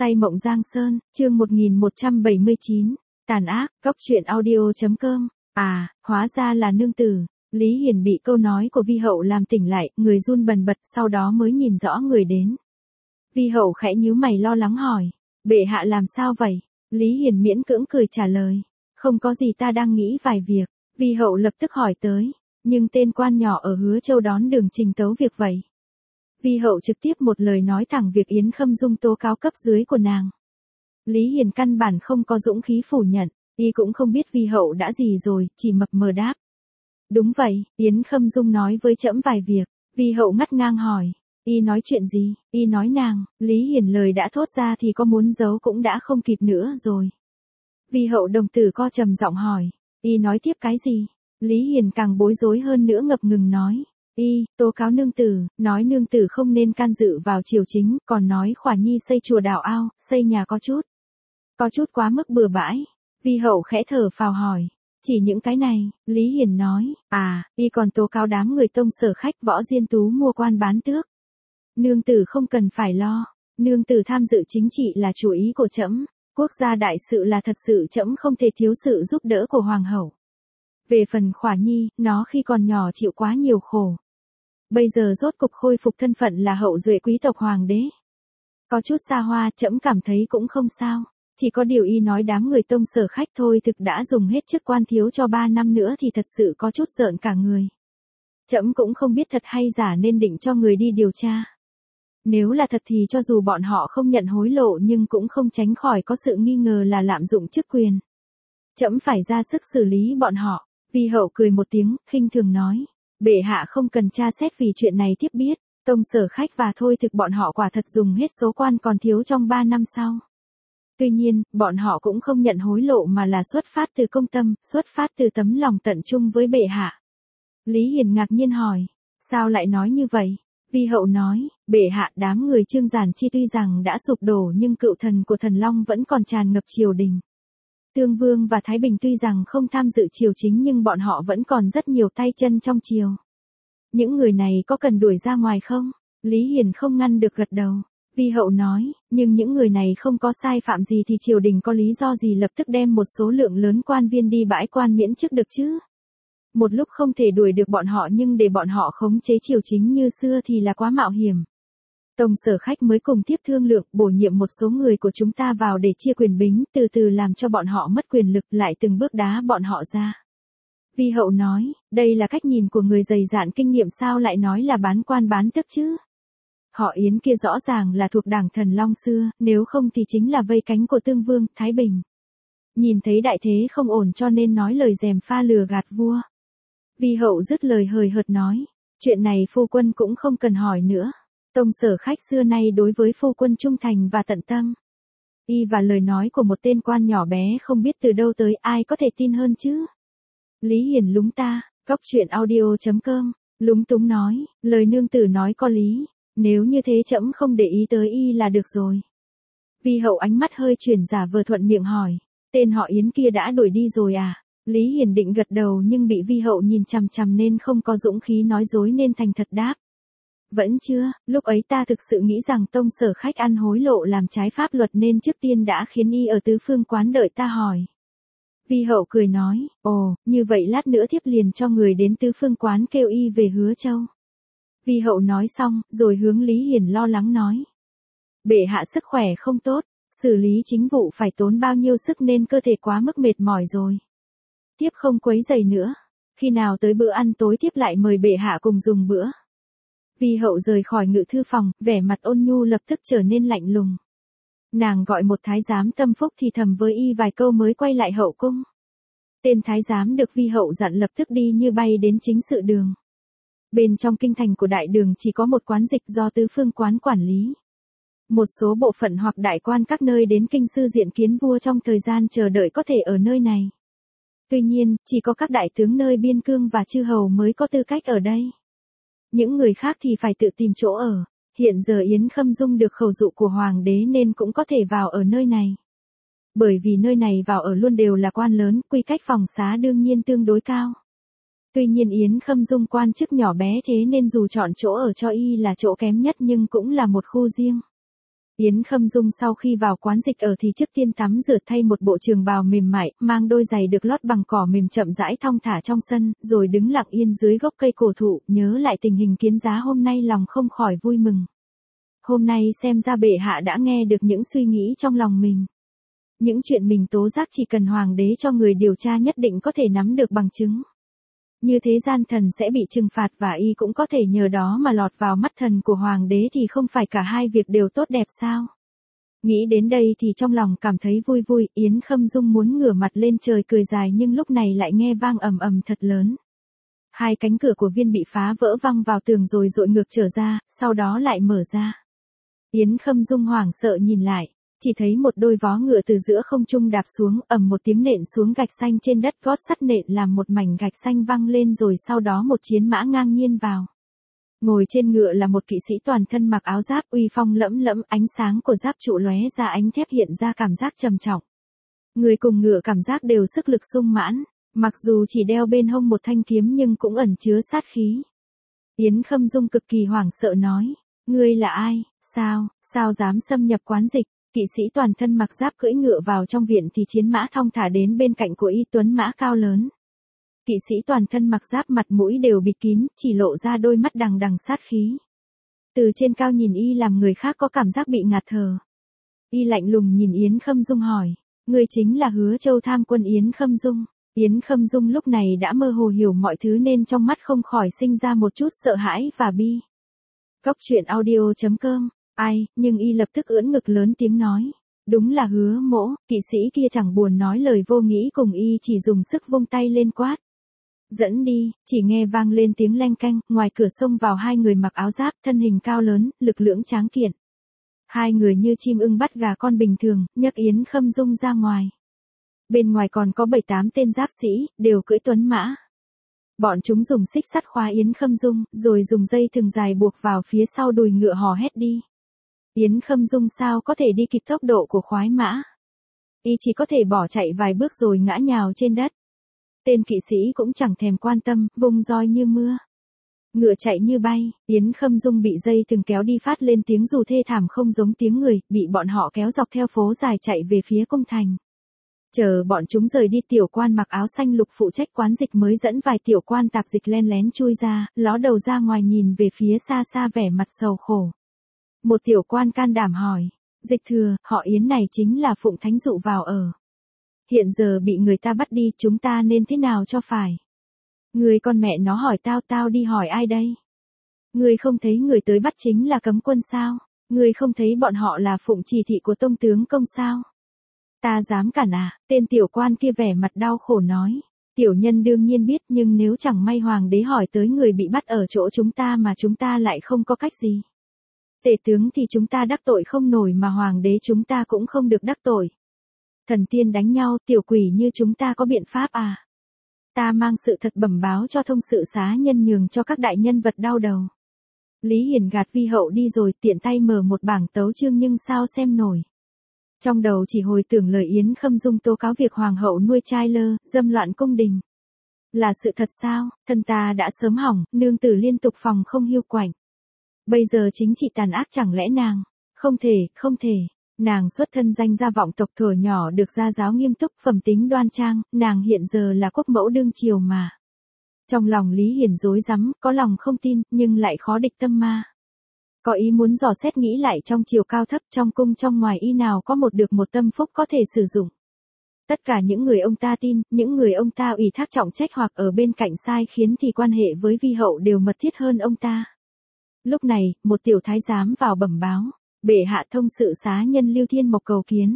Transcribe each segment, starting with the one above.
Say mộng Giang Sơn, chương 1179, tàn ác, cóc truyện audio.com. À, hóa ra là nương tử. Lý Hiền bị câu nói của Vi Hậu làm tỉnh lại, người run bần bật, sau đó mới nhìn rõ người đến. Vi Hậu khẽ nhíu mày lo lắng hỏi, bệ hạ làm sao vậy? Lý Hiền miễn cưỡng cười trả lời, không có gì, ta đang nghĩ vài việc. Vi Hậu lập tức hỏi tới, nhưng tên quan nhỏ ở Hứa Châu đón đường trình tấu việc vậy. Vi Hậu trực tiếp một lời nói thẳng việc Yến Khâm Dung tố cáo cấp dưới của nàng. Lý Hiền căn bản không có dũng khí phủ nhận, y cũng không biết Vi Hậu đã gì rồi, chỉ mập mờ đáp. Đúng vậy, Yến Khâm Dung nói với trẫm vài việc. Vi Hậu ngắt ngang hỏi, y nói chuyện gì? Y nói nàng. Lý Hiền lời đã thốt ra thì có muốn giấu cũng đã không kịp nữa rồi. Vi Hậu đồng tử co trầm giọng hỏi, y nói tiếp cái gì? Lý Hiền càng bối rối hơn nữa, ngập ngừng nói, y tố cáo nương tử, nói nương tử không nên can dự vào triều chính, còn nói Khỏa Nhi xây chùa đào ao, xây nhà có chút quá mức bừa bãi. Vi Hậu khẽ thở phào hỏi, chỉ những cái này? Lý Hiền nói, à, y còn tố cáo đám người Tông Sở Khách Võ Diên Tú mua quan bán tước. Nương tử không cần phải lo, nương tử tham dự chính trị là chủ ý của trẫm, quốc gia đại sự là thật sự trẫm không thể thiếu sự giúp đỡ của hoàng hậu. Về phần Khỏa Nhi, nó khi còn nhỏ chịu quá nhiều khổ. Bây giờ rốt cục khôi phục thân phận là hậu duệ quý tộc hoàng đế. Có chút xa hoa, trẫm cảm thấy cũng không sao. Chỉ có điều y nói đám người Tông Sở Khách thôi thực đã dùng hết chức quan thiếu cho 3 năm nữa thì thật sự có chút rợn cả người. Trẫm cũng không biết thật hay giả nên định cho người đi điều tra. Nếu là thật thì cho dù bọn họ không nhận hối lộ nhưng cũng không tránh khỏi có sự nghi ngờ là lạm dụng chức quyền. Trẫm phải ra sức xử lý bọn họ. Vi Hậu cười một tiếng, khinh thường nói, bệ hạ không cần tra xét vì chuyện này tiếp biết, Tông Sở Khách và thôi thực bọn họ quả thật dùng hết số quan còn thiếu trong 3 năm sau. Tuy nhiên, bọn họ cũng không nhận hối lộ mà là xuất phát từ công tâm, xuất phát từ tấm lòng tận trung với bệ hạ. Lý Hiền ngạc nhiên hỏi, sao lại nói như vậy? Vi Hậu nói, bệ hạ, đám người Trương Giản Chi tuy rằng đã sụp đổ nhưng cựu thần của Thần Long vẫn còn tràn ngập triều đình. Tương Vương và Thái Bình tuy rằng không tham dự triều chính nhưng bọn họ vẫn còn rất nhiều tay chân trong triều. Những người này có cần đuổi ra ngoài không? Lý Hiền không ngăn được gật đầu. Vi Hậu nói, nhưng những người này không có sai phạm gì thì triều đình có lý do gì lập tức đem một số lượng lớn quan viên đi bãi quan miễn chức được chứ? Một lúc không thể đuổi được bọn họ nhưng để bọn họ khống chế triều chính như xưa thì là quá mạo hiểm. Tông Sở Khách mới cùng tiếp thương lượng bổ nhiệm một số người của chúng ta vào để chia quyền bính, từ từ làm cho bọn họ mất quyền lực lại từng bước đá bọn họ ra. Vi Hậu nói, đây là cách nhìn của người dày dạn kinh nghiệm sao lại nói là bán quan bán tước chứ? Họ Yến kia rõ ràng là thuộc đảng Thần Long xưa, nếu không thì chính là vây cánh của Tương Vương, Thái Bình. Nhìn thấy đại thế không ổn cho nên nói lời gièm pha lừa gạt vua. Vi Hậu dứt lời hời hợt nói, chuyện này phu quân cũng không cần hỏi nữa. Tông Sở Khách xưa nay đối với phu quân trung thành và tận tâm. Y và lời nói của một tên quan nhỏ bé không biết từ đâu tới ai có thể tin hơn chứ? Lý Hiền lúng ta, cóc truyện audio.com, lúng túng nói, lời nương tử nói có lý. Nếu như thế trẫm không để ý tới y là được rồi. Vi Hậu ánh mắt hơi chuyển giả vờ thuận miệng hỏi, tên họ Yến kia đã đuổi đi rồi à? Lý Hiền định gật đầu nhưng bị Vi Hậu nhìn chằm chằm nên không có dũng khí nói dối nên thành thật đáp. Vẫn chưa, lúc ấy ta thực sự nghĩ rằng Tông Sở Khách ăn hối lộ làm trái pháp luật nên trước tiên đã khiến y ở tứ phương quán đợi ta hỏi. Vi Hậu cười nói, ồ, như vậy lát nữa thiếp liền cho người đến tứ phương quán kêu y về Hứa Châu. Vi Hậu nói xong, rồi hướng Lý Hiền lo lắng nói. Bệ hạ sức khỏe không tốt, xử lý chính vụ phải tốn bao nhiêu sức nên cơ thể quá mức mệt mỏi rồi. Tiếp không quấy rầy nữa, khi nào tới bữa ăn tối tiếp lại mời bệ hạ cùng dùng bữa. Vi Hậu rời khỏi ngự thư phòng, vẻ mặt ôn nhu lập tức trở nên lạnh lùng. Nàng gọi một thái giám tâm phúc thì thầm với y vài câu mới quay lại hậu cung. Tên thái giám được Vi Hậu dặn lập tức đi như bay đến chính sự đường. Bên trong kinh thành của đại đường chỉ có một quán dịch do tứ phương quán quản lý. Một số bộ phận hoặc đại quan các nơi đến kinh sư diện kiến vua trong thời gian chờ đợi có thể ở nơi này. Tuy nhiên, chỉ có các đại tướng nơi biên cương và chư hầu mới có tư cách ở đây. Những người khác thì phải tự tìm chỗ ở. Hiện giờ Yến Khâm Dung được khẩu dụ của hoàng đế nên cũng có thể vào ở nơi này. Bởi vì nơi này vào ở luôn đều là quan lớn, quy cách phòng xá đương nhiên tương đối cao. Tuy nhiên Yến Khâm Dung quan chức nhỏ bé thế nên dù chọn chỗ ở cho y là chỗ kém nhất nhưng cũng là một khu riêng. Yến Khâm Dung sau khi vào quán dịch ở thì trước tiên tắm rửa thay một bộ trường bào mềm mại, mang đôi giày được lót bằng cỏ mềm chậm rãi thong thả trong sân, rồi đứng lặng yên dưới gốc cây cổ thụ, nhớ lại tình hình kiến giá hôm nay lòng không khỏi vui mừng. Hôm nay xem ra bệ hạ đã nghe được những suy nghĩ trong lòng mình. Những chuyện mình tố giác chỉ cần hoàng đế cho người điều tra nhất định có thể nắm được bằng chứng. Như thế gian thần sẽ bị trừng phạt và y cũng có thể nhờ đó mà lọt vào mắt thần của hoàng đế thì không phải cả hai việc đều tốt đẹp sao? Nghĩ đến đây thì trong lòng cảm thấy vui vui, Yến Khâm Dung muốn ngửa mặt lên trời cười dài nhưng lúc này lại nghe vang ầm ầm thật lớn. Hai cánh cửa của viên bị phá vỡ văng vào tường rồi dội ngược trở ra, sau đó lại mở ra. Yến Khâm Dung hoảng sợ nhìn lại. Chỉ thấy một đôi vó ngựa từ giữa không trung đạp xuống, ầm một tiếng nện xuống gạch xanh trên đất, gót sắt nện làm một mảnh gạch xanh văng lên rồi sau đó một chiến mã ngang nhiên vào. Ngồi trên ngựa là một kỵ sĩ toàn thân mặc áo giáp uy phong lẫm lẫm, ánh sáng của giáp trụ lóe ra ánh thép hiện ra cảm giác trầm trọng. Người cùng ngựa cảm giác đều sức lực sung mãn, mặc dù chỉ đeo bên hông một thanh kiếm nhưng cũng ẩn chứa sát khí. Yến Khâm Dung cực kỳ hoảng sợ nói, ngươi là ai, sao dám xâm nhập quán dịch? Kỵ sĩ toàn thân mặc giáp cưỡi ngựa vào trong viện thì chiến mã thong thả đến bên cạnh của y, tuấn mã cao lớn. Kỵ sĩ toàn thân mặc giáp mặt mũi đều bịt kín, chỉ lộ ra đôi mắt đằng đằng sát khí. Từ trên cao nhìn y làm người khác có cảm giác bị ngạt thở. Y lạnh lùng nhìn Yến Khâm Dung hỏi, ngươi chính là Hứa Châu Tham Quân Yến Khâm Dung. Yến Khâm Dung lúc này đã mơ hồ hiểu mọi thứ nên trong mắt không khỏi sinh ra một chút sợ hãi và bi. Cốc truyện audio.com. Nhưng y lập tức ưỡn ngực lớn tiếng nói. Đúng là Hứa Mỗ. Kỵ sĩ kia chẳng buồn nói lời vô nghĩ cùng y chỉ dùng sức vung tay lên quát. Dẫn đi, chỉ nghe vang lên tiếng leng canh, ngoài cửa xông vào hai người mặc áo giáp, thân hình cao lớn, lực lưỡng tráng kiện. Hai người như chim ưng bắt gà con bình thường, nhấc Yến Khâm Dung ra ngoài. Bên ngoài còn có 7-8 tên giáp sĩ, đều cưỡi tuấn mã. Bọn chúng dùng xích sắt khóa Yến Khâm Dung, rồi dùng dây thừng dài buộc vào phía sau đùi ngựa hò hét đi. Yến Khâm Dung sao có thể đi kịp tốc độ của khoái mã. Y chỉ có thể bỏ chạy vài bước rồi ngã nhào trên đất. Tên kỵ sĩ cũng chẳng thèm quan tâm, vung roi như mưa. Ngựa chạy như bay, Yến Khâm Dung bị dây thừng kéo đi phát lên tiếng dù thê thảm không giống tiếng người, bị bọn họ kéo dọc theo phố dài chạy về phía cung thành. Chờ bọn chúng rời đi, tiểu quan mặc áo xanh lục phụ trách quán dịch mới dẫn vài tiểu quan tạp dịch len lén chui ra, ló đầu ra ngoài nhìn về phía xa xa vẻ mặt sầu khổ. Một tiểu quan can đảm hỏi, dịch thừa, họ Yến này chính là Phụng Thánh dụ vào ở. Hiện giờ bị người ta bắt đi, chúng ta nên thế nào cho phải? Người con mẹ nó hỏi tao đi hỏi ai đây? Người không thấy người tới bắt chính là cấm quân sao? Người không thấy bọn họ là phụng chỉ thị của tông tướng công sao? Ta dám cản à? Tên tiểu quan kia vẻ mặt đau khổ nói. Tiểu nhân đương nhiên biết, nhưng nếu chẳng may hoàng đế hỏi tới người bị bắt ở chỗ chúng ta mà chúng ta lại không có cách gì. Tể tướng thì chúng ta đắc tội không nổi mà hoàng đế chúng ta cũng không được đắc tội. Thần tiên đánh nhau, tiểu quỷ như chúng ta có biện pháp à? Ta mang sự thật bẩm báo cho thông sự xá nhân nhường cho các đại nhân vật đau đầu. Lý Hiển gạt vi hậu đi rồi, tiện tay mở một bảng tấu chương nhưng sao xem nổi. Trong đầu chỉ hồi tưởng lời Yến Khâm Dung tố cáo việc hoàng hậu nuôi trai lơ, dâm loạn cung đình. Là sự thật sao? Thân ta đã sớm hỏng, nương tử liên tục phòng không hiu quạnh. Bây giờ chính trị tàn ác chẳng lẽ nàng? Không thể. Nàng xuất thân danh gia vọng tộc, thuở nhỏ được gia giáo nghiêm túc, phẩm tính đoan trang, nàng hiện giờ là quốc mẫu đương triều mà. Trong lòng Lý Hiển rối rắm, có lòng không tin, nhưng lại khó địch tâm ma. Có ý muốn dò xét nghĩ lại trong triều cao thấp, trong cung trong ngoài y nào có một được một tâm phúc có thể sử dụng. Tất cả những người ông ta tin, những người ông ta ủy thác trọng trách hoặc ở bên cạnh sai khiến thì quan hệ với vi hậu đều mật thiết hơn ông ta. Lúc này, một tiểu thái giám vào bẩm báo. Bệ hạ thông sự xá nhân Lưu Thiên Mộc cầu kiến.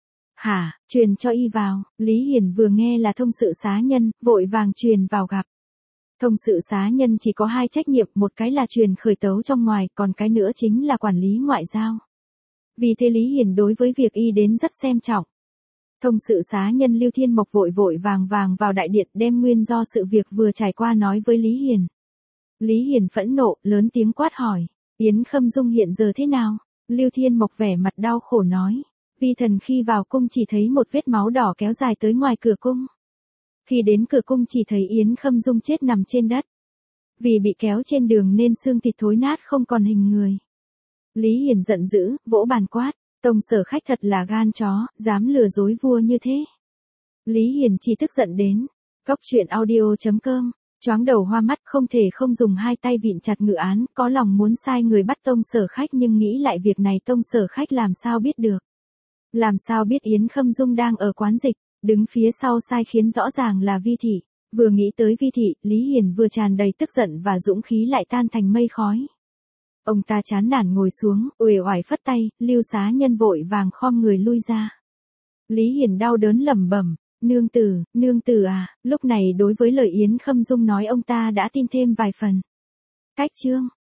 Hả, truyền cho y vào. Lý Hiển vừa nghe là thông sự xá nhân, vội vàng truyền vào gặp. Thông sự xá nhân chỉ có hai trách nhiệm, một cái là truyền khởi tấu trong ngoài, còn cái nữa chính là quản lý ngoại giao. Vì thế Lý Hiển đối với việc y đến rất xem trọng. Thông sự xá nhân Lưu Thiên Mộc vội vàng vào đại điện đem nguyên do sự việc vừa trải qua nói với Lý Hiển. Lý Hiển phẫn nộ, lớn tiếng quát hỏi, Yến Khâm Dung hiện giờ thế nào? Lưu Thiên Mộc vẻ mặt đau khổ nói, vi thần khi vào cung chỉ thấy một vết máu đỏ kéo dài tới ngoài cửa cung. Khi đến cửa cung chỉ thấy Yến Khâm Dung chết nằm trên đất. Vì bị kéo trên đường nên xương thịt thối nát không còn hình người. Lý Hiển giận dữ, vỗ bàn quát, Tông Sở Khách thật là gan chó, dám lừa dối vua như thế. Lý Hiền chỉ tức giận đến. Cốc truyện audio.com, choáng đầu hoa mắt không thể không dùng hai tay vịn chặt ngự án, có lòng muốn sai người bắt Tông Sở Khách nhưng nghĩ lại việc này Tông Sở Khách làm sao biết được. Làm sao biết Yến Khâm Dung đang ở quán dịch, đứng phía sau sai khiến rõ ràng là Vi Thị. Vừa nghĩ tới Vi Thị, Lý Hiền vừa tràn đầy tức giận và dũng khí lại tan thành mây khói. Ông ta chán nản ngồi xuống, uể oải phất tay, Lưu Xá Nhân vội vàng khom người lui ra. Lý Hiền đau đớn lẩm bẩm, nương tử à, lúc này đối với lời Yến Khâm Dung nói ông ta đã tin thêm vài phần. Cách chương